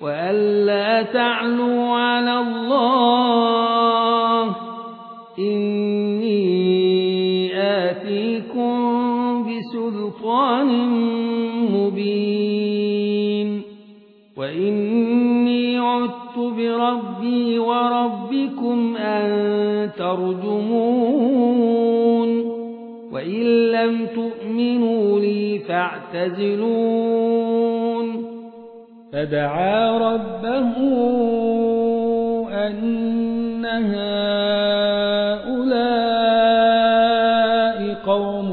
وألا تعلوا على الله إني آتيكم بسلطان مبين وإني عدت بربي وربكم أن ترجمون وإن لم تؤمنوا لي فاعتزلون فدعا ربه أن هؤلاء قوم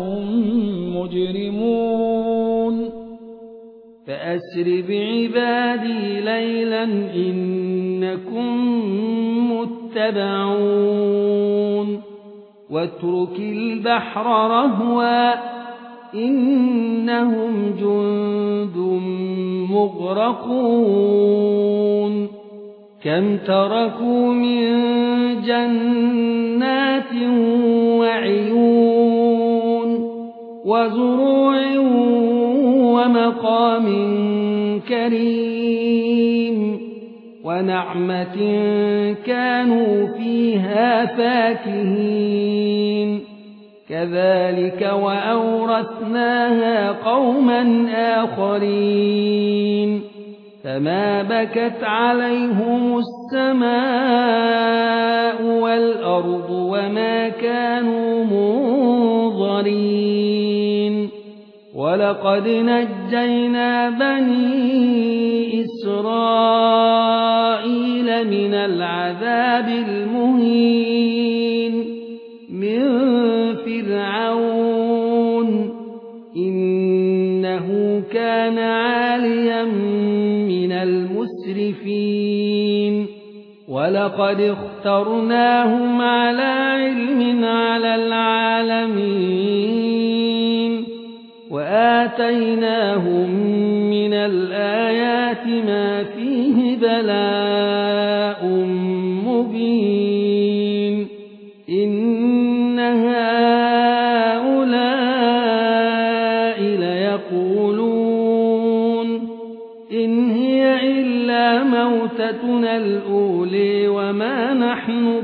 مجرمون فأسر بعبادي ليلا إنكم متبعون واترك البحر رهوا إنهم جند مغرقون كم تركوا من جنات وعيون وزروع ومقام كريم ونعمة كانوا فيها فاكهين كذلك وأورثناها قوما آخرين فما بكت عليهم السماء والأرض وما كانوا منظرين ولقد نجينا بني إسرائيل من العذاب المهين من فرعون إنه كان عاليا من المسرفين ولقد اخترناهم على علم على العالمين وآتيناهم من الآيات ما فيه بلاء مبين إن هؤلاء ليقولون إن هي إلا موتتنا الأولى وما نحن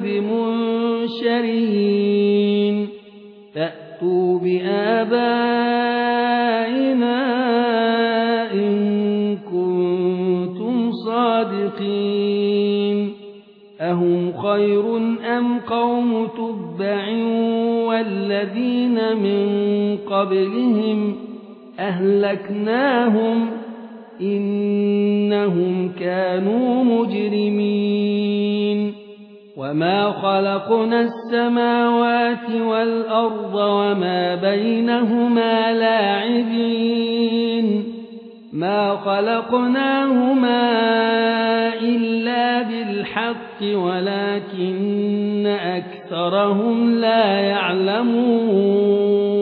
بمنشرين فأتوا بآبائنا إن كنتم صادقين أهم خير أم قوم تبع والذين من قبلهم أهلكناهم إنهم كانوا مجرمين وما خلقنا السماوات والأرض وما بينهما لاعبين ما خلقناهما إلا بالحق ولكن أكثرهم لا يعلمون